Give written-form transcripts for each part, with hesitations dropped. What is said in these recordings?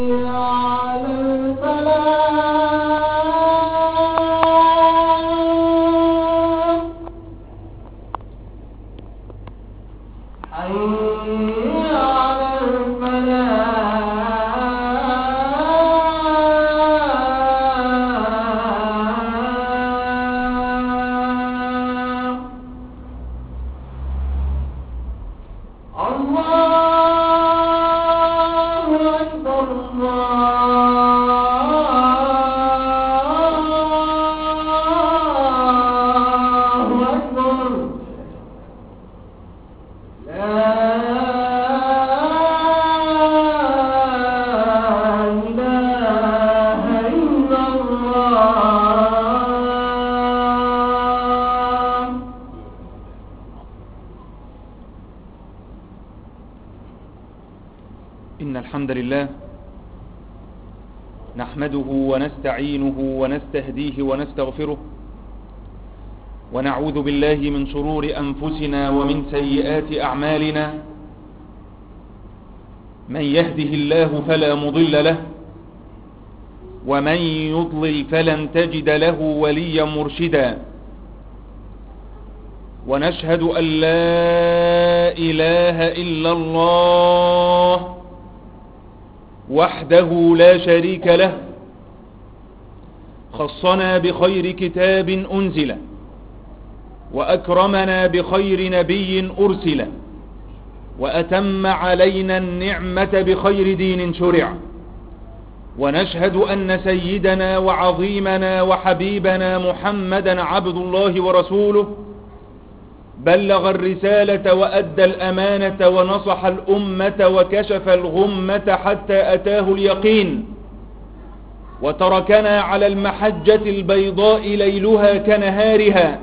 إن الحمد لله نحمده ونستعينه ونستهديه ونستغفره ونعوذ بالله من شرور أنفسنا ومن سيئات أعمالنا. من يهده الله فلا مضل له ومن يضلل فلن تجد له وليا مرشدا. ونشهد أن لا إله إلا الله وحده لا شريك له، خصنا بخير كتاب أنزل وأكرمنا بخير نبي أرسل، وأتم علينا النعمة بخير دين شرع. ونشهد أن سيدنا وعظيمنا وحبيبنا محمدا عبد الله ورسوله، بلغ الرسالة وأدى الأمانة ونصح الأمة وكشف الغمة حتى أتاه اليقين، وتركنا على المحجة البيضاء ليلها كنهارها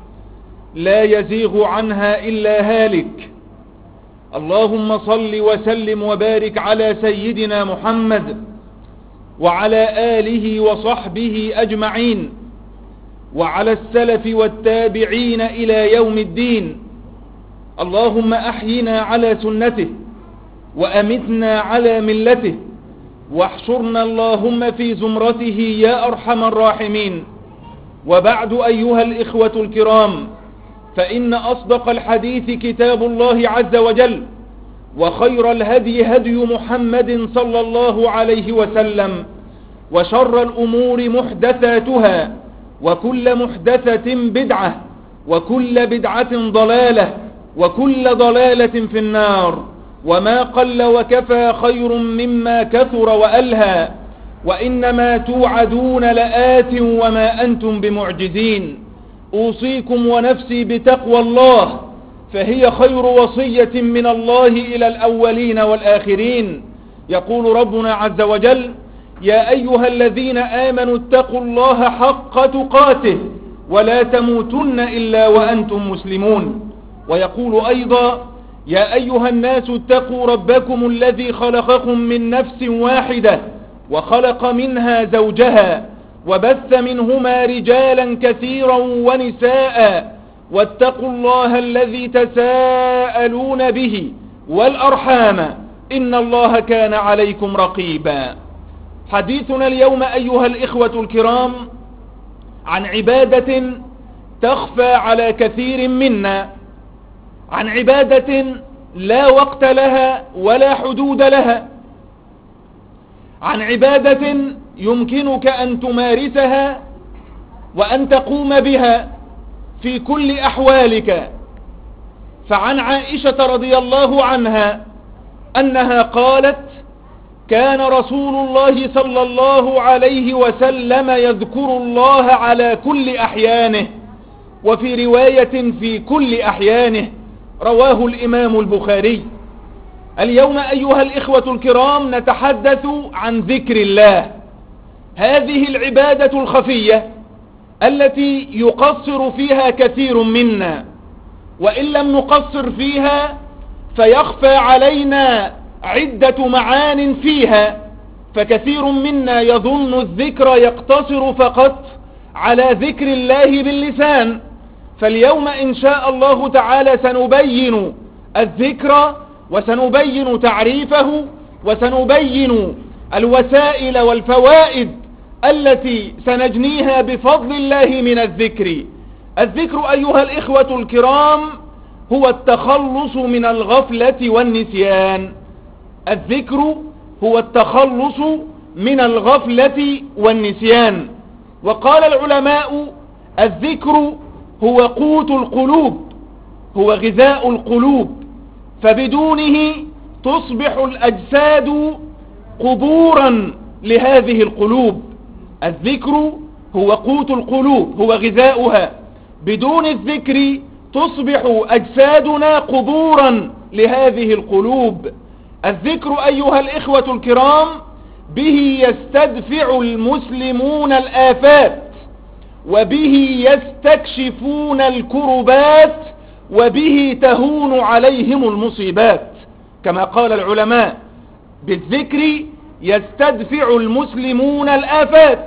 لا يزيغ عنها إلا هالك. اللهم صل وسلم وبارك على سيدنا محمد وعلى آله وصحبه أجمعين، وعلى السلف والتابعين إلى يوم الدين. اللهم أحينا على سنته وأمتنا على ملته، واحشرنا اللهم في زمرته يا أرحم الراحمين. وبعد أيها الإخوة الكرام، فإن أصدق الحديث كتاب الله عز وجل، وخير الهدي هدي محمد صلى الله عليه وسلم، وشر الأمور محدثاتها، وكل محدثة بدعة، وكل بدعة ضلالة، وكل ضلالة في النار. وما قل وكفى خير مما كثر وألهى، وإنما توعدون لآت وما أنتم بمعجزين. أوصيكم ونفسي بتقوى الله، فهي خير وصية من الله إلى الأولين والآخرين. يقول ربنا عز وجل: يا أيها الذين آمنوا اتقوا الله حق تقاته ولا تموتن إلا وأنتم مسلمون. ويقول أيضا: يا أيها الناس اتقوا ربكم الذي خلقكم من نفس واحدة وخلق منها زوجها وبث منهما رجالا كثيرا ونساء، واتقوا الله الذي تساءلون به والأرحام إن الله كان عليكم رقيبا. حديثنا اليوم أيها الإخوة الكرام عن عبادة تخفى على كثير منا، عن عبادة لا وقت لها ولا حدود لها، عن عبادة يمكنك أن تمارسها وأن تقوم بها في كل أحوالك. فعن عائشة رضي الله عنها أنها قالت: كان رسول الله صلى الله عليه وسلم يذكر الله على كل أحيانه، وفي رواية في كل أحيانه. رواه الإمام البخاري. اليوم أيها الإخوة الكرام نتحدث عن ذكر الله، هذه العبادة الخفية التي يقصر فيها كثير منا، وإن لم نقصر فيها فيخفى علينا عدة معان فيها. فكثير منا يظن الذكر يقتصر فقط على ذكر الله باللسان. فاليوم إن شاء الله تعالى سنبين الذكر، وسنبين تعريفه، وسنبين الوسائل والفوائد التي سنجنيها بفضل الله من الذكر. الذكر أيها الإخوة الكرام هو التخلص من الغفلة والنسيان. الذكر هو التخلص من الغفلة والنسيان. وقال العلماء: الذكر هو قوت القلوب، هو غذاء القلوب، فبدونه تصبح الأجساد قبورا لهذه القلوب. الذكر هو قوت القلوب، هو غذاؤها، بدون الذكر تصبح أجسادنا قبورا لهذه القلوب. الذكر أيها الإخوة الكرام به يستدفع المسلمون الآفات، وبه يستكشفون الكربات، وبه تهون عليهم المصيبات. كما قال العلماء: بالذكر يستدفع المسلمون الآفات،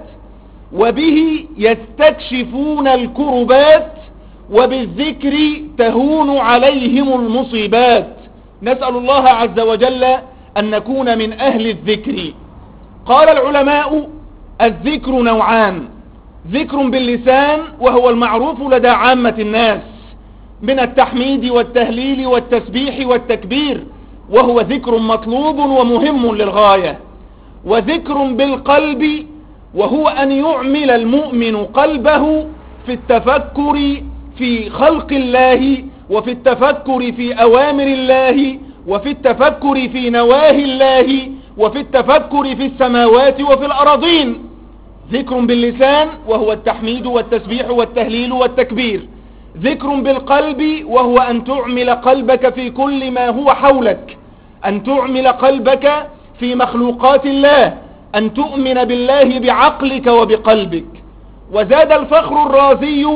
وبه يستكشفون الكربات، وبالذكر تهون عليهم المصيبات. نسأل الله عز وجل أن نكون من أهل الذكر. قال العلماء: الذكر نوعان: ذكر باللسان وهو المعروف لدى عامة الناس من التحميد والتهليل والتسبيح والتكبير، وهو ذكر مطلوب ومهم للغاية. وذكر بالقلب وهو أن يعمل المؤمن قلبه في التفكر في خلق الله، وفي التفكر في أوامر الله، وفي التفكر في نواهي الله، وفي التفكر في السماوات وفي الأراضين. ذكر باللسان وهو التحميد والتسبيح والتهليل والتكبير. ذكر بالقلب وهو أن تعمل قلبك في كل ما هو حولك، أن تعمل قلبك في مخلوقات الله، أن تؤمن بالله بعقلك وبقلبك. وزاد الفخر الرازي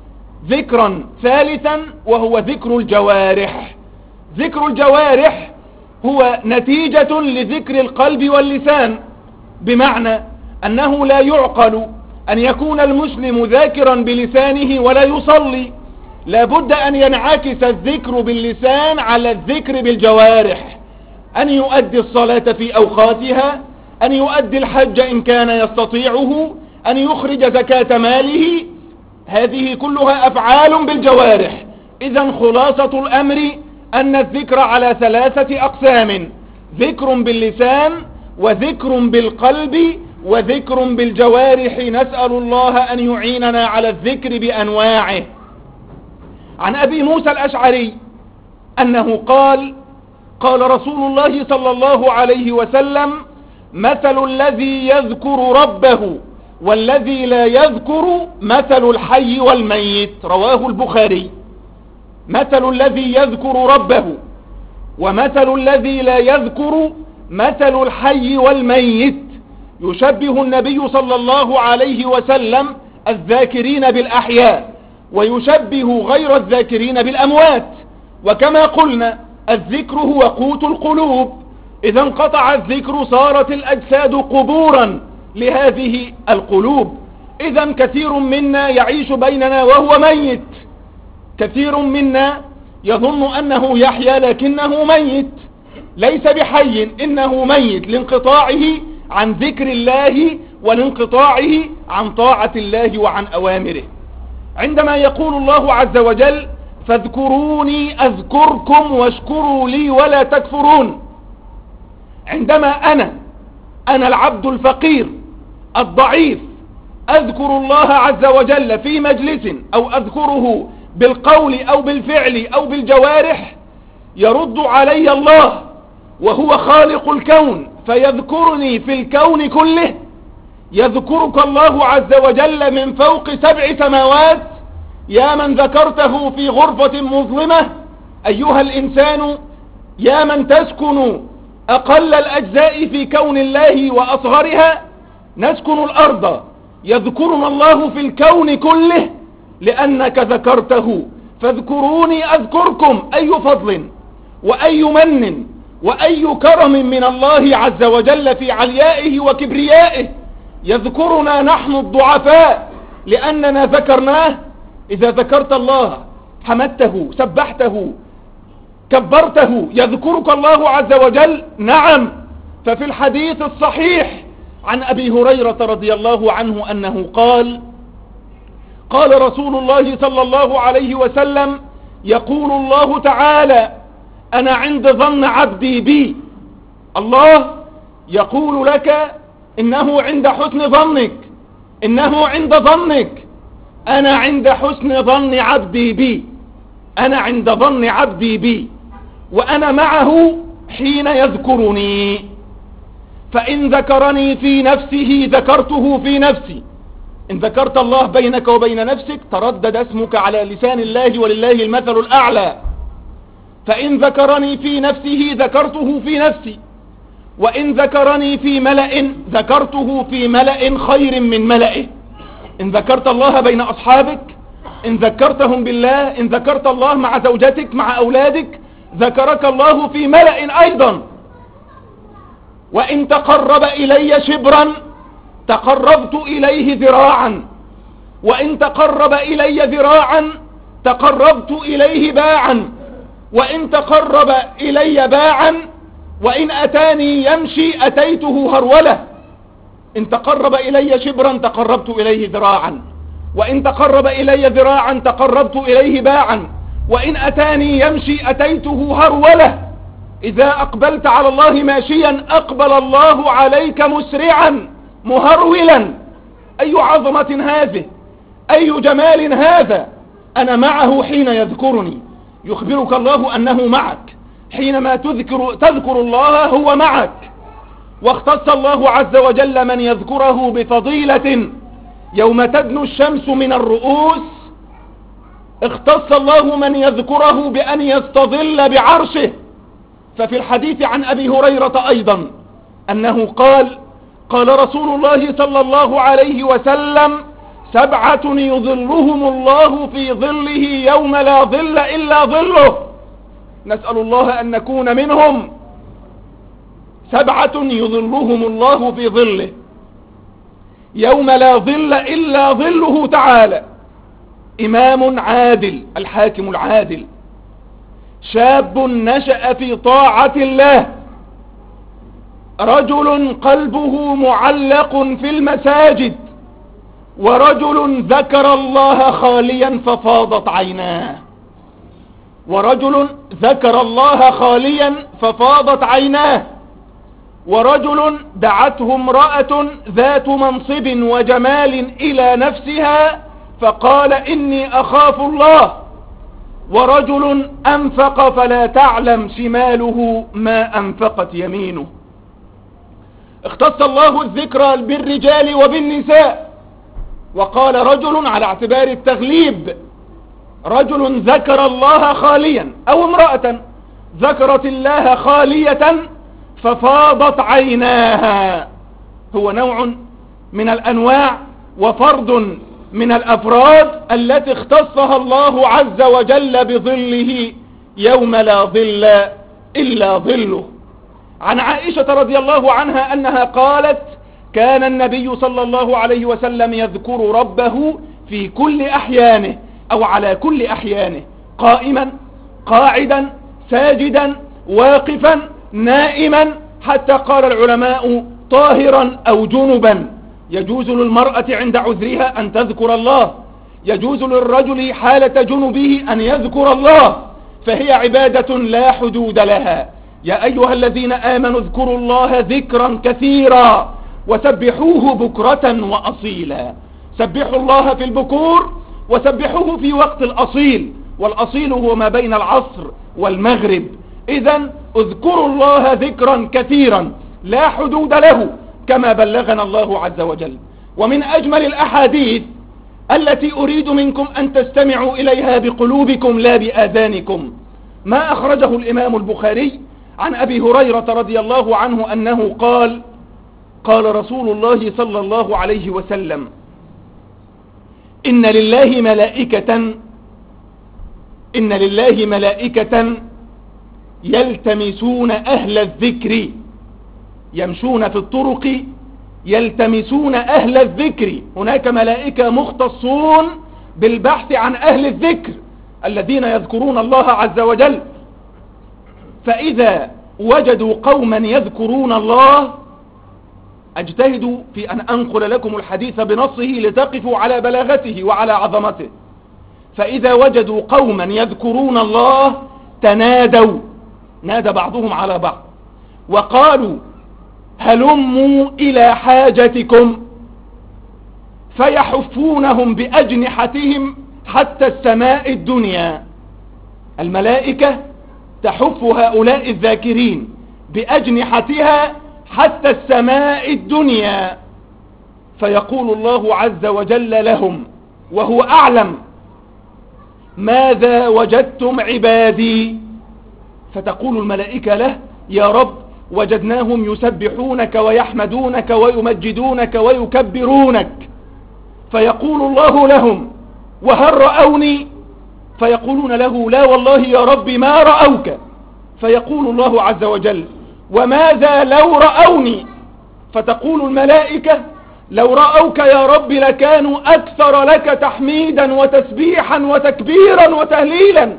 ذكرا ثالثا وهو ذكر الجوارح. ذكر الجوارح هو نتيجة لذكر القلب واللسان، بمعنى أنه لا يعقل أن يكون المسلم ذاكرا بلسانه ولا يصلي. لابد أن ينعكس الذكر باللسان على الذكر بالجوارح، أن يؤدي الصلاة في أوقاتها، أن يؤدي الحج إن كان يستطيعه، أن يخرج زكاة ماله. هذه كلها أفعال بالجوارح. إذن خلاصة الأمر أن الذكر على ثلاثة أقسام: ذكر باللسان، وذكر بالقلب، وذكر بالجوارح. نسأل الله أن يعيننا على الذكر بأنواعه. عن أبي موسى الأشعري أنه قال: قال رسول الله صلى الله عليه وسلم: مثل الذي يذكر ربه والذي لا يذكر مثل الحي والميت. رواه البخاري. مثل الذي يذكر ربه ومثل الذي لا يذكر مثل الحي والميت. يشبه النبي صلى الله عليه وسلم الذاكرين بالأحياء، ويشبه غير الذاكرين بالأموات. وكما قلنا الذكر هو قوت القلوب، إذا انقطع الذكر صارت الأجساد قبورا لهذه القلوب. إذا كثير منا يعيش بيننا وهو ميت، كثير منا يظن أنه يحيا لكنه ميت، ليس بحي، إنه ميت لانقطاعه عن ذكر الله ولانقطاعه عن طاعة الله وعن أوامره. عندما يقول الله عز وجل: فاذكروني أذكركم واشكروا لي ولا تكفرون، عندما أنا العبد الفقير الضعيف أذكر الله عز وجل في مجلس، أو أذكره بالقول أو بالفعل أو بالجوارح، يرد علي الله وهو خالق الكون فيذكرني في الكون كله. يذكرك الله عز وجل من فوق 7 سماوات. يا من ذكرته في غرفة مظلمة أيها الإنسان، يا من تسكن أقل الأجزاء في كون الله وأصغرها، نسكن الأرض، يذكرنا الله في الكون كله لأنك ذكرته. فاذكروني أذكركم. أي فضل وأي من وأي كرم من الله عز وجل في عليائه وكبريائه، يذكرنا نحن الضعفاء لأننا ذكرناه. إذا ذكرت الله حمدته سبحته كبرته يذكرك الله عز وجل. نعم، ففي الحديث الصحيح عن أبي هريرة رضي الله عنه أنه قال رسول الله صلى الله عليه وسلم: يقول الله تعالى: أنا عند ظن عبدي بي. الله يقول لك إنه عند حسن ظنك، إنه عند ظنك. أنا عند حسن ظن عبدي بي، أنا عند ظن عبدي بي، وأنا معه حين يذكرني. فإن ذكرني في نفسه ذكرته في نفسي. إن ذكرت الله بينك وبين نفسك تردد اسمك على لسان الله، ولله المثل الأعلى. فإن ذكرني في نفسه ذكرته في نفسي، وإن ذكرني في ملأ ذكرته في ملأ خير من ملئه. إن ذكرت الله بين أصحابك، إن ذكرتهم بالله، إن ذكرت الله مع زوجتك مع أولادك، ذكرك الله في ملأ أيضا. وإن تقرب إلي شبرا تقربت إليه ذراعا، وإن تقرب إلي ذراعا تقربت إليه باعا، وإن تقرب إلي باعا، وإن أتاني يمشي أتيته هرولة. إن تقرب إلي شبرا تقربت إليه ذراعا، وإن تقرب إلي ذراعا تقربت إليه باعا، وإن أتاني يمشي أتيته هرولة. إذا أقبلت على الله ماشيا أقبل الله عليك مسرعا مهرولا. أي عظمة هذه، أي جمال هذا. أنا معه حين يذكرني. يخبرك الله أنه معك حينما تذكر الله، هو معك. واختص الله عز وجل من يذكره بفضيلة يوم تدنو الشمس من الرؤوس. اختص الله من يذكره بأن يستظل بعرشه. ففي الحديث عن أبي هريرة أيضا أنه قال رسول الله صلى الله عليه وسلم: 7 يظلهم الله في ظله يوم لا ظل إلا ظله. نسأل الله أن نكون منهم. 7 يظلهم الله في ظله يوم لا ظل إلا ظله تعالى: إمام عادل، الحاكم العادل، شاب نشأ في طاعة الله، رجل قلبه معلق في المساجد، ورجل ذكر الله خاليا ففاضت عيناه، ورجل ذكر الله خاليا ففاضت عيناه، ورجل دعته امرأة ذات منصب وجمال إلى نفسها فقال: إني أخاف الله، ورجل أنفق فلا تعلم شماله ما أنفقت يمينه. اختص الله الذكر بالرجال وبالنساء، وقال رجل على اعتبار التغليب: رجل ذكر الله خاليا، أو امرأة ذكرت الله خالية ففاضت عيناها. هو نوع من الأنواع وفرد من الأفراد التي اختصها الله عز وجل بظله يوم لا ظل إلا ظله. عن عائشة رضي الله عنها أنها قالت: كان النبي صلى الله عليه وسلم يذكر ربه في كل أحيانه، أو على كل أحيانه، قائما، قاعدا، ساجدا، واقفا، نائما، حتى قال العلماء: طاهرا أو جنبا. يجوز للمرأة عند عذرها أن تذكر الله، يجوز للرجل حالة جنبه أن يذكر الله، فهي عبادة لا حدود لها. يا أيها الذين آمنوا اذكروا الله ذكرا كثيرا وسبحوه بكرة وأصيلا. سبحوا الله في البكور وسبحوه في وقت الأصيل، والأصيل هو ما بين العصر والمغرب. إذن اذكروا الله ذكرا كثيرا لا حدود له، كما بلغنا الله عز وجل. ومن أجمل الأحاديث التي أريد منكم أن تستمعوا إليها بقلوبكم لا بآذانكم ما أخرجه الإمام البخاري عن أبي هريرة رضي الله عنه أنه قال: قال رسول الله صلى الله عليه وسلم: إن لله ملائكة يلتمسون أهل الذكر، يمشون في الطرق يلتمسون أهل الذكر. هناك ملائكة مختصون بالبحث عن أهل الذكر الذين يذكرون الله عز وجل، فإذا وجدوا قوما يذكرون الله، أجتهد في أن أنقل لكم الحديث بنصه لتقفوا على بلاغته وعلى عظمته. فإذا وجدوا قوما يذكرون الله تنادوا، نادى بعضهم على بعض وقالوا هلموا إلى حاجتكم، فيحفونهم بأجنحتهم حتى السماء الدنيا. الملائكة تحف هؤلاء الذاكرين بأجنحتها حتى السماء الدنيا، فيقول الله عز وجل لهم وهو أعلم ماذا وجدتم عبادي؟ فتقول الملائكة له يا رب وجدناهم يسبحونك ويحمدونك ويمجدونك ويكبرونك. فيقول الله لهم وهل رأوني؟ فيقولون له لا والله يا رب ما رأوك. فيقول الله عز وجل وماذا لو رأوني؟ فتقول الملائكة لو رأوك يا رب لكانوا أكثر لك تحميدا وتسبيحا وتكبيرا وتهليلا.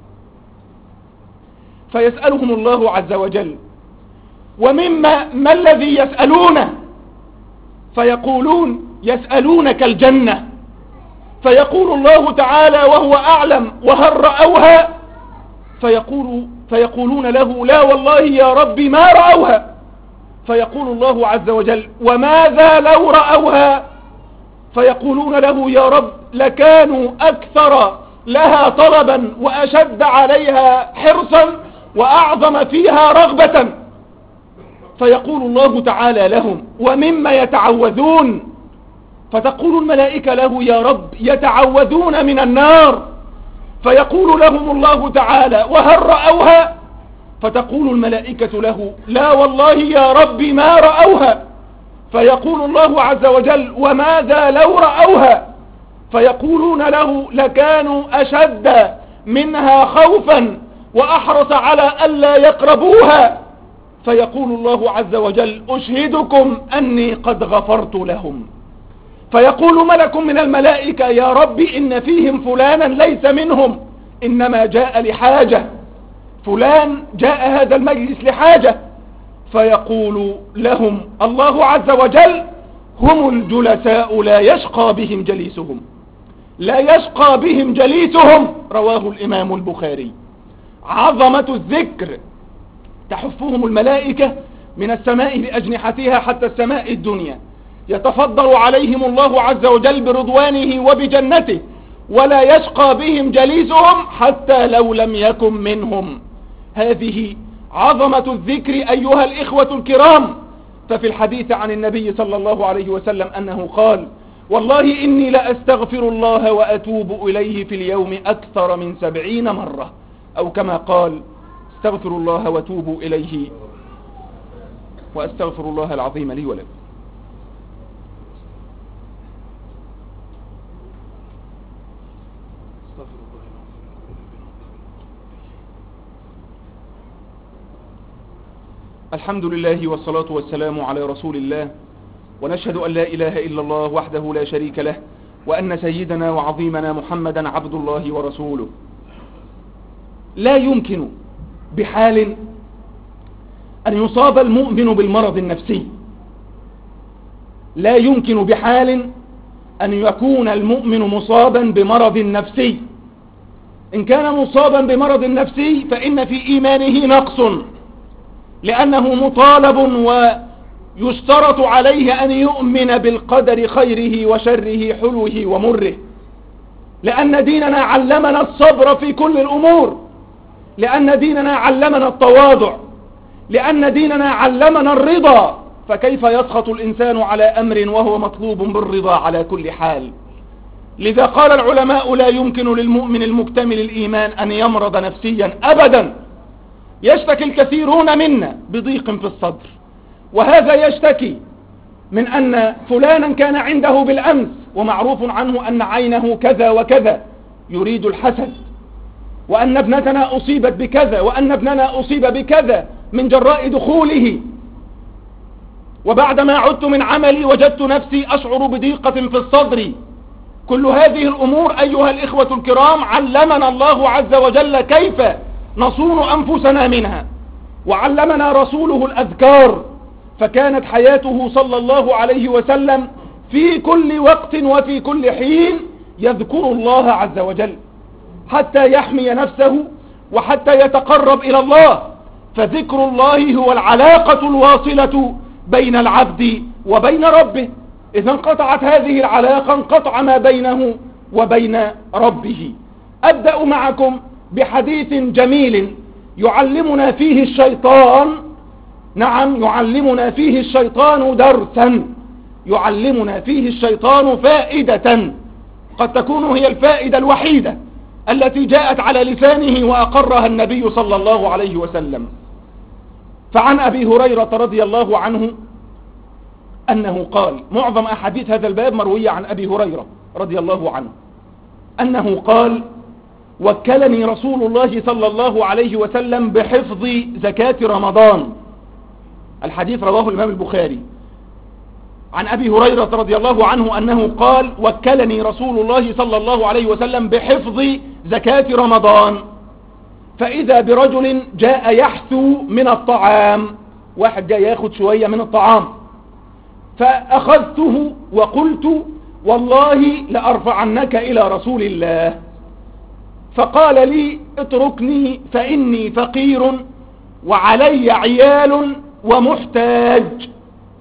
فيسألهم الله عز وجل ما الذي يسألونه؟ فيقولون يسألونك الجنة. فيقول الله تعالى وهو أعلم وهل رأوها؟ فيقولون له لا والله يا رب ما رأوها. فيقول الله عز وجل وماذا لو رأوها؟ فيقولون له يا رب لكانوا أكثر لها طلبا وأشد عليها حرصا وأعظم فيها رغبة. فيقول الله تعالى لهم ومما يتعوذون؟ فتقول الملائكة له يا رب يتعوذون من النار. فيقول لهم الله تعالى وهل رأوها؟ فتقول الملائكة له لا والله يا رب ما رأوها. فيقول الله عز وجل وماذا لو رأوها؟ فيقولون له لكانوا أشد منها خوفا وأحرص على ألا يقربوها. فيقول الله عز وجل أشهدكم أني قد غفرت لهم. فيقول ملك من الملائكة يا رب إن فيهم فلانا ليس منهم إنما جاء لحاجة، فلان جاء هذا المجلس لحاجة. فيقول لهم الله عز وجل هم الجلساء لا يشقى بهم جليسهم، لا يشقى بهم جليسهم. رواه الإمام البخاري. عظمة الذكر تحفهم الملائكة من السماء بأجنحتها حتى السماء الدنيا، يتفضل عليهم الله عز وجل برضوانه وبجنته، ولا يشقى بهم جليسهم حتى لو لم يكن منهم. هذه عظمة الذكر أيها الإخوة الكرام. ففي الحديث عن النبي صلى الله عليه وسلم أنه قال والله إني لأستغفر الله وأتوب إليه في اليوم أكثر من 70 مرة، أو كما قال استغفر الله وتوبوا إليه وأستغفر الله العظيم لي ولكم. الحمد لله والصلاة والسلام على رسول الله، ونشهد أن لا إله إلا الله وحده لا شريك له، وأن سيدنا وعظيمنا محمدا عبد الله ورسوله. لا يمكن بحال أن يصاب المؤمن بالمرض النفسي، لا يمكن بحال أن يكون المؤمن مصابا بمرض نفسي. إن كان مصابا بمرض نفسي فإن في إيمانه نقص، لأنه مطالب ويشترط عليه أن يؤمن بالقدر خيره وشره حلوه ومره، لأن ديننا علمنا الصبر في كل الأمور، لأن ديننا علمنا التواضع، لأن ديننا علمنا الرضا. فكيف يسخط الإنسان على أمر وهو مطلوب بالرضا على كل حال؟ لذا قال العلماء لا يمكن للمؤمن المكتمل الإيمان أن يمرض نفسيا أبدا. يشتكي الكثيرون منا بضيق في الصدر، وهذا يشتكي من أن فلانا كان عنده بالأمس ومعروف عنه أن عينه كذا وكذا يريد الحسد، وأن ابنتنا أصيبت بكذا، وأن ابننا أصيب بكذا من جراء دخوله، وبعدما عدت من عملي وجدت نفسي أشعر بضيقة في الصدر. كل هذه الأمور أيها الإخوة الكرام علمنا الله عز وجل كيف نصون أنفسنا منها، وعلمنا رسوله الأذكار، فكانت حياته صلى الله عليه وسلم في كل وقت وفي كل حين يذكر الله عز وجل حتى يحمي نفسه وحتى يتقرب إلى الله، فذكر الله هو العلاقة الواصلة بين العبد وبين ربه. إذا انقطعت هذه العلاقة انقطع ما بينه وبين ربه. أبدأ معكم بحديث جميل يعلمنا فيه الشيطان، نعم يعلمنا فيه الشيطان درسا، يعلمنا فيه الشيطان فائدة قد تكون هي الفائدة الوحيدة التي جاءت على لسانه وأقرها النبي صلى الله عليه وسلم. فعن أبي هريرة رضي الله عنه أنه قال، معظم أحاديث هذا الباب مروية عن أبي هريرة رضي الله عنه أنه قال: وكلني رسول الله صلى الله عليه وسلم بحفظ زكاة رمضان. الحديث رواه الإمام البخاري. عن أبي هريرة رضي الله عنه أنه قال: وكلني رسول الله صلى الله عليه وسلم بحفظ زكاة رمضان، فإذا برجل جاء يحثو من الطعام، واحد جاء ياخد شوية من الطعام، فأخذته وقلت: والله لأرفعنك إلى رسول الله. فقال لي: اتركني فإني فقير وعلي عيال ومحتاج.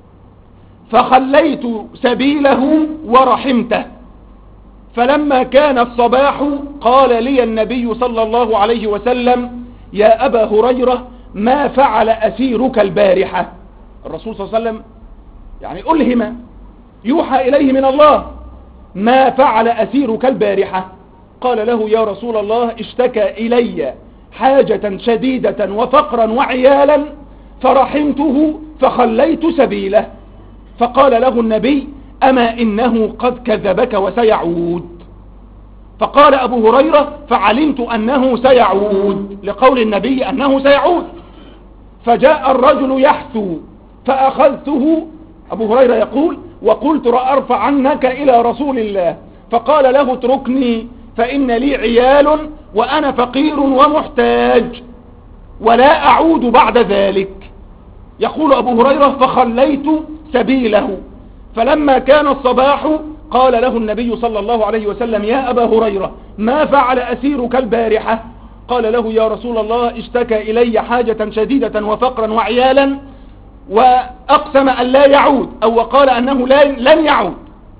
فخليت سبيله ورحمته. فلما كان الصباح قال لي النبي صلى الله عليه وسلم: يا أبا هريرة، ما فعل أسيرك البارحة؟ الرسول صلى الله عليه وسلم يعني ألهم، يوحى إليه من الله: ما فعل أسيرك البارحة؟ قال له: يا رسول الله، اشتكى إلي حاجة شديدة وفقرا وعيالا فرحمته فخليت سبيله. فقال له النبي: أما إنه قد كذبك وسيعود. فقال أبو هريرة: فعلمت أنه سيعود، لقول النبي أنه سيعود. فجاء الرجل يحثو فأخذته، أبو هريرة يقول: وقلت أرفع عنك إلى رسول الله. فقال له: اتركني فإن لي عيال وأنا فقير ومحتاج ولا أعود بعد ذلك. يقول أبو هريرة: فخليت سبيله. فلما كان الصباح قال له النبي صلى الله عليه وسلم: يا أبا هريرة، ما فعل أسيرك البارحة؟ قال له: يا رسول الله، اشتكى إلي حاجة شديدة وفقرا وعيالا وأقسم أن لا يعود، أو وقال أنه لن يعود.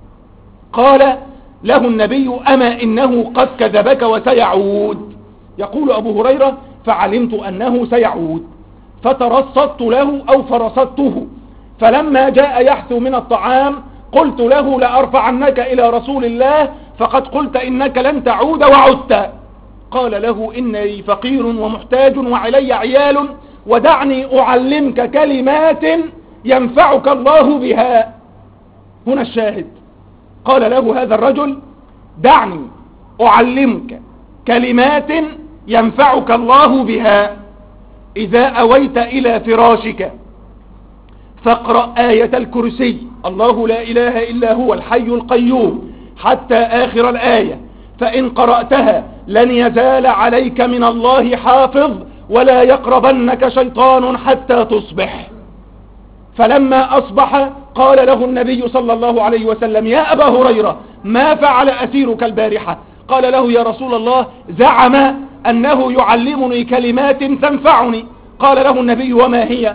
قال له النبي: أما إنه قد كذبك وسيعود. يقول أبو هريرة: فعلمت أنه سيعود، فترصدت له أو فرصدته، فلما جاء يحثو من الطعام قلت له: لأرفعنك إلى رسول الله، فقد قلت إنك لن تعود وعدت. قال له: إني فقير ومحتاج وعلي عيال، ودعني أعلمك كلمات ينفعك الله بها. هنا الشاهد، قال له هذا الرجل: دعني أعلمك كلمات ينفعك الله بها. إذا أويت إلى فراشك فاقرأ آية الكرسي، الله لا إله إلا هو الحي القيوم، حتى آخر الآية، فإن قرأتها لن يزال عليك من الله حافظ ولا يقربنك شيطان حتى تصبح. فلما أصبح قال له النبي صلى الله عليه وسلم: يا أبا هريرة، ما فعل أسيرك البارحة؟ قال له: يا رسول الله، زعم أنه يعلمني كلمات تنفعني. قال له النبي: وما هي؟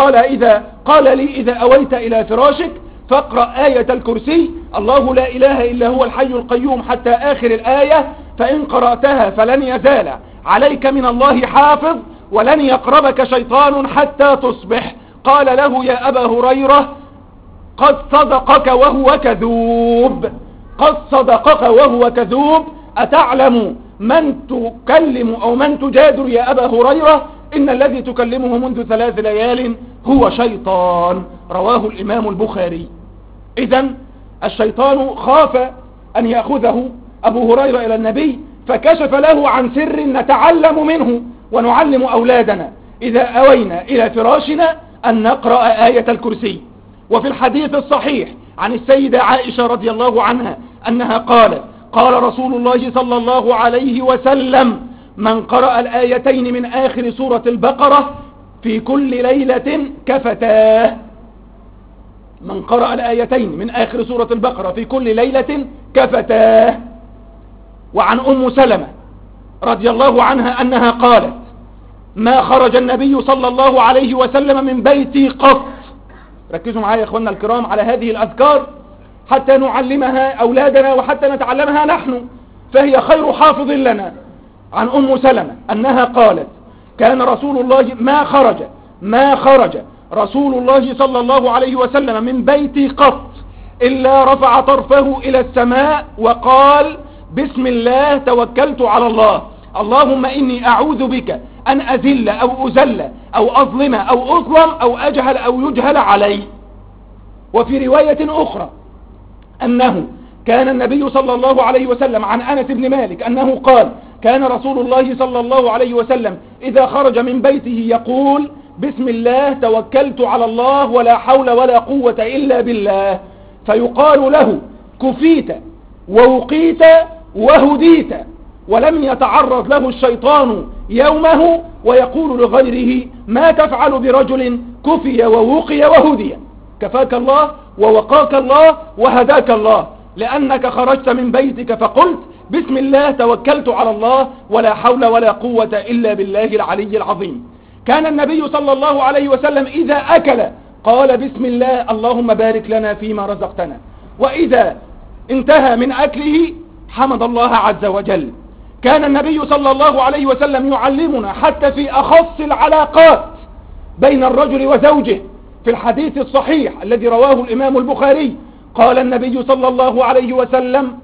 قال لي: إذا أويت إلى فراشك فاقرأ آية الكرسي، الله لا إله إلا هو الحي القيوم، حتى آخر الآية، فإن قرأتها فلن يزال عليك من الله حافظ ولن يقربك شيطان حتى تصبح. قال له: يا أبا هريرة، قد صدقك وهو كذوب، قد صدقك وهو كذوب. أتعلم من تكلم أو من تجادل يا أبا هريرة؟ إن الذي تكلمه منذ 3 ليال هو شيطان. رواه الإمام البخاري. إذن الشيطان خاف أن يأخذه أبو هريرة إلى النبي، فكشف له عن سر نتعلم منه ونعلم أولادنا إذا أوينا إلى فراشنا أن نقرأ آية الكرسي. وفي الحديث الصحيح عن السيدة عائشة رضي الله عنها أنها قالت: قال رسول الله صلى الله عليه وسلم: من قرأ الآيتين من آخر سورة البقرة في كل ليلة كفتاه. من قرأ الآيتين من آخر سورة البقرة في كل ليلة كفتاه. وعن أم سلمة رضي الله عنها أنها قالت: ما خرج النبي صلى الله عليه وسلم من بيتي قط. ركزوا معايا يا اخواننا الكرام على هذه الأذكار حتى نعلمها أولادنا وحتى نتعلمها نحن، فهي خير حافظ لنا. عن أم سلمة أنها قالت: كان رسول الله ما خرج رسول الله صلى الله عليه وسلم من بيتي قط إلا رفع طرفه إلى السماء وقال: بسم الله توكلت على الله، اللهم إني أعوذ بك أن أذل أو أذل أو أظلم أو أظلم أو أجهل أو يجهل علي. وفي رواية أخرى أنه كان النبي صلى الله عليه وسلم عن أنس بن مالك أنه قال: كان رسول الله صلى الله عليه وسلم إذا خرج من بيته يقول: بسم الله توكلت على الله ولا حول ولا قوة إلا بالله، فيقال له: كفيت ووقيت وهديت. ولم يتعرض له الشيطان يومه ويقول لغيره: ما تفعل برجل كفي ووقي وهدي. كفاك الله ووقاك الله وهداك الله، لأنك خرجت من بيتك فقلت: بسم الله توكلت على الله ولا حول ولا قوة إلا بالله العلي العظيم. كان النبي صلى الله عليه وسلم إذا أكل قال: بسم الله اللهم بارك لنا فيما رزقتنا. وإذا انتهى من أكله حمد الله عز وجل. كان النبي صلى الله عليه وسلم يعلمنا حتى في أخص العلاقات بين الرجل وزوجه. في الحديث الصحيح الذي رواه الإمام البخاري قال النبي صلى الله عليه وسلم: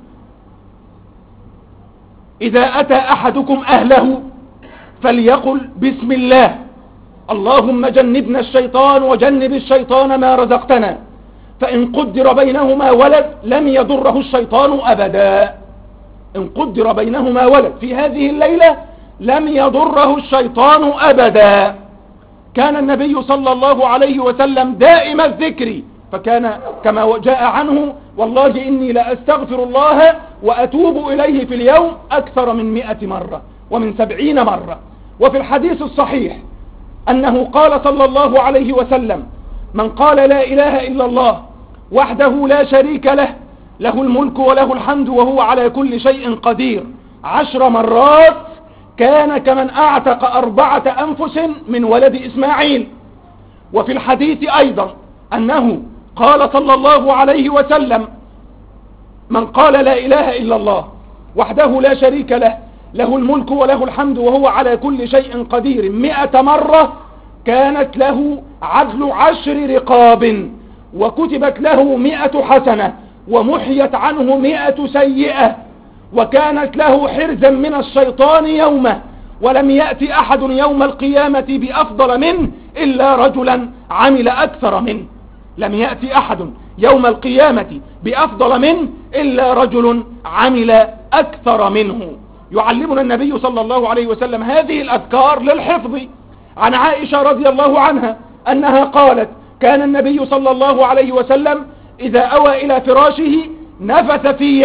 إذا أتى أحدكم أهله فليقل بسم الله اللهم جنبنا الشيطان وجنب الشيطان ما رزقتنا، فإن قدر بينهما ولد لم يضره الشيطان أبدا. إن قدر بينهما ولد في هذه الليلة لم يضره الشيطان أبدا. كان النبي صلى الله عليه وسلم دائم الذكر، فكان كما جاء عنه: والله إني لأستغفر الله وأتوب إليه في اليوم أكثر من 100 مرة ومن 70 مرة. وفي الحديث الصحيح أنه قال صلى الله عليه وسلم: من قال لا إله إلا الله وحده لا شريك له، له الملك وله الحمد وهو على كل شيء قدير 10 مرات كان كمن أعتق 4 أنفس من ولد إسماعيل. وفي الحديث أيضا أنه قال صلى الله عليه وسلم: من قال لا إله إلا الله وحده لا شريك له، له الملك وله الحمد وهو على كل شيء قدير 100 مرة كانت له عدل 10 رقاب، وكتبت له 100 حسنة، ومحيت عنه 100 سيئة، وكانت له حرزا من الشيطان يومه. ولم يأتي أحد يوم القيامة بأفضل منه إلا رجلا عمل أكثر منه. لم يأتي أحد يوم القيامة بأفضل منه إلا رجل عمل أكثر منه. يعلمنا النبي صلى الله عليه وسلم هذه الأذكار للحفظ. عن عائشة رضي الله عنها أنها قالت: كان النبي صلى الله عليه وسلم إذا أوى إلى فراشه نفث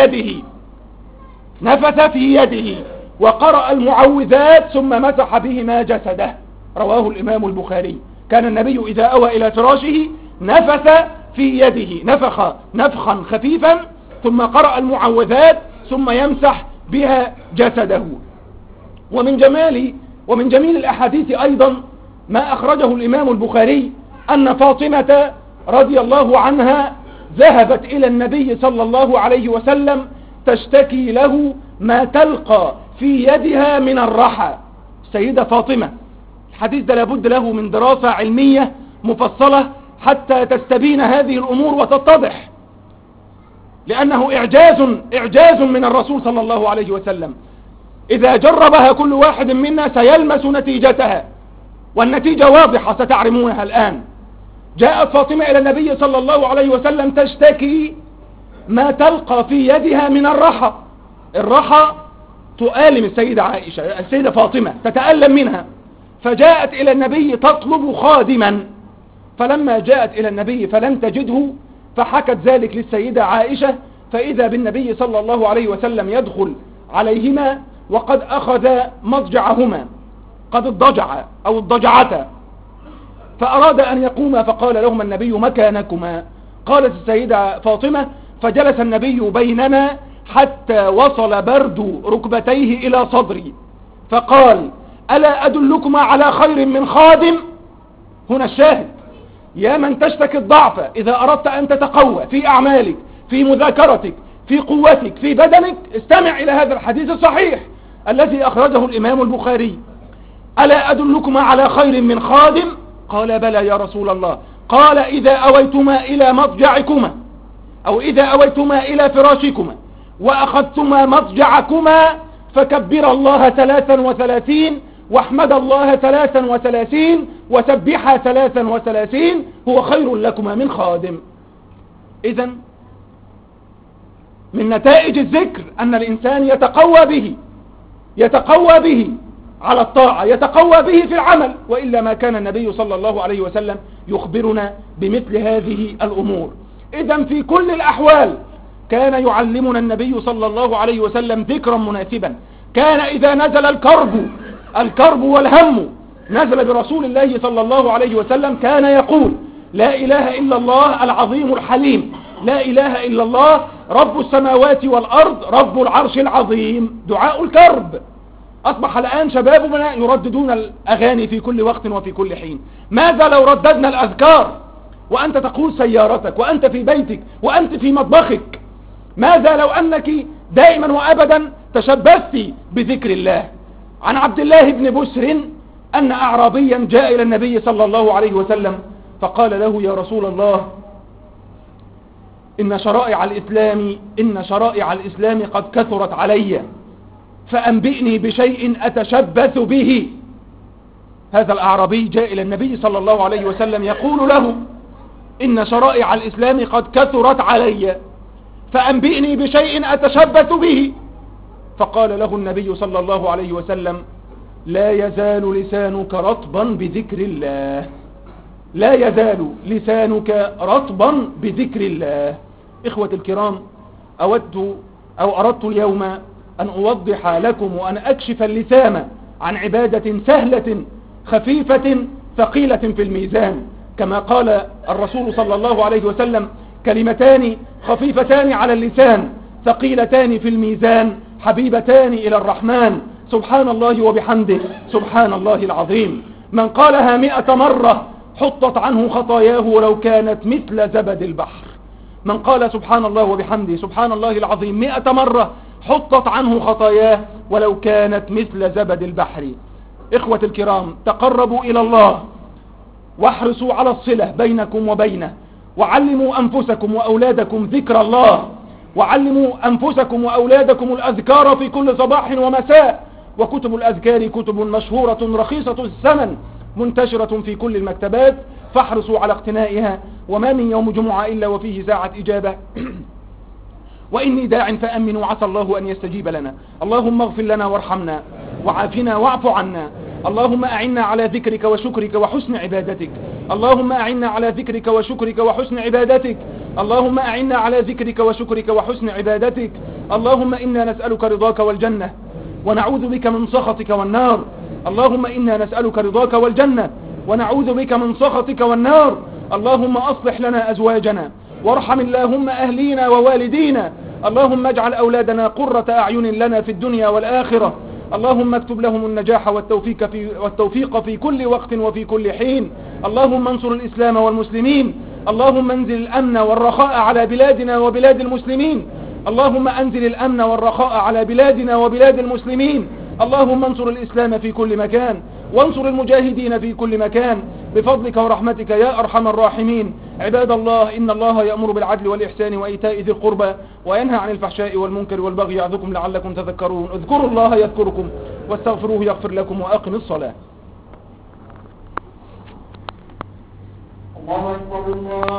في يده وقرأ المعوذات ثم مسح بهما جسده. رواه الإمام البخاري. كان النبي إذا أوى إلى فراشه نفث في يده، نفخ نفخا خفيفا، ثم قرأ المعوذات ثم يمسح بها جسده. ومن جميل الأحاديث أيضا ما أخرجه الإمام البخاري أن فاطمة رضي الله عنها ذهبت إلى النبي صلى الله عليه وسلم تشتكي له ما تلقى في يدها من الرحى. السيدة فاطمة، الحديث ده لابد له من دراسة علمية مفصلة حتى تستبين هذه الأمور وتتضح، لأنه إعجاز من الرسول صلى الله عليه وسلم. إذا جربها كل واحد منا سيلمس نتيجتها، والنتيجة واضحة ستعلمونها الآن. جاءت فاطمة إلى النبي صلى الله عليه وسلم تشتكي ما تلقى في يدها من الرحى. الرحى تؤلم السيدة فاطمة تتألم منها، فجاءت إلى النبي تطلب خادما، فلما جاءت إلى النبي فلم تجده فحكت ذلك للسيدة عائشة، فإذا بالنبي صلى الله عليه وسلم يدخل عليهما وقد أخذ مضجعهما، قد اضطجعا أو اضطجعتا، فأراد أن يقوم فقال لهما النبي مكانكما. قالت السيدة فاطمة فجلس النبي بيننا حتى وصل برد ركبتيه إلى صدري فقال ألا أدلكما على خير من خادم. هنا الشاهد، يا من تشتكي الضعف إذا أردت أن تتقوى في أعمالك، في مذاكرتك، في قوتك، في بدنك، استمع إلى هذا الحديث الصحيح الذي أخرجه الإمام البخاري. ألا أدلكما على خير من خادم؟ قال بلى يا رسول الله. قال إذا أويتما إلى مضجعكما أو إذا أويتما إلى فراشكما وأخذتما مضجعكما فكبر الله 33 واحمد الله 33 وسبحا 33 هو خير لكما من خادم. إذن من نتائج الذكر أن الإنسان يتقوى به على الطاعة، يتقوى به في العمل، وإلا ما كان النبي صلى الله عليه وسلم يخبرنا بمثل هذه الأمور. إذن في كل الأحوال كان يعلمنا النبي صلى الله عليه وسلم ذكرا مناسبا. كان إذا نزل الكرب والهم نزل برسول الله صلى الله عليه وسلم كان يقول لا إله إلا الله العظيم الحليم، لا إله إلا الله رب السماوات والأرض رب العرش العظيم. دعاء الكرب. أصبح الآن شبابنا يرددون الأغاني في كل وقت وفي كل حين. ماذا لو رددنا الأذكار وأنت تقود سيارتك وأنت في بيتك وأنت في مطبخك؟ ماذا لو أنك دائما وأبدا تشبثت بذكر الله؟ عن عبد الله بن بسر أن أعرابيا جاء إلى النبي صلى الله عليه وسلم فقال له يا رسول الله إن شرائع الإسلام قد كثرت علي فأنبئني بشيء أتشبث به. هذا الأعرابي جاء إلى النبي صلى الله عليه وسلم يقول له إن شرائع الإسلام قد كثرت علي فأنبئني بشيء أتشبث به. فقال له النبي صلى الله عليه وسلم لا يزال لسانك رطبا بذكر الله، لا يزال لسانك رطبا بذكر الله. إخوة الكرام، أردت اليوم أن أوضح لكم وأن أكشف اللسان عن عبادة سهلة خفيفة ثقيلة في الميزان، كما قال الرسول صلى الله عليه وسلم كلمتان خفيفتان على اللسان ثقيلتان في الميزان حبيبتان إلى الرحمن سبحان الله وبحمده سبحان الله العظيم. من قالها 100 مرة حطت عنه خطاياه ولو كانت مثل زبد البحر. من قال سبحان الله وبحمده سبحان الله العظيم 100 مرة حطت عنه خطاياه ولو كانت مثل زبد البحر. إخوة الكرام، تقربوا إلى الله واحرصوا على الصلة بينكم وبينه، وعلموا أنفسكم وأولادكم ذكر الله، وعلموا أنفسكم وأولادكم الأذكار في كل صباح ومساء. وكتب الأذكار كتب مشهورة رخيصة الثمن منتشرة في كل المكتبات، فاحرصوا على اقتنائها. وما من يوم جمعة إلا وفيه ساعة إجابة وإني داع فأمنوا عسى الله أن يستجيب لنا. اللهم اغفر لنا وارحمنا وعافنا واعف عنا. اللهم أعنا على ذكرك وشكرك وحسن عبادتك. اللهم أعنا على ذكرك وشكرك وحسن عبادتك. اللهم أعنا على ذكرك وشكرك وحسن عبادتك. اللهم إنا نسألك رضاك والجنة ونعوذ بك من سخطك والنار. اللهم إنا نسألك رضاك والجنة ونعوذ بك من سخطك والنار. اللهم أصلح لنا أزواجنا وارحم اللهم أهلينا ووالدينا. اللهم اجعل أولادنا قرة أعين لنا في الدنيا والآخرة. اللهم اكتب لهم النجاح والتوفيق في كل وقت وفي كل حين. اللهم انصر الإسلام والمسلمين. اللهم انزل الأمن والرخاء على بلادنا وبلاد المسلمين. اللهم انزل الأمن والرخاء على بلادنا وبلاد المسلمين. اللهم انصر الإسلام في كل مكان وانصر المجاهدين في كل مكان بفضلك ورحمتك يا أرحم الراحمين. عباد الله، إن الله يأمر بالعدل والإحسان وإيتاء ذي القربى وينهى عن الفحشاء والمنكر والبغي يعظكم لعلكم تذكرون. اذكروا الله يذكركم واستغفروه يغفر لكم وأقم الصلاة. الله أكبر الله.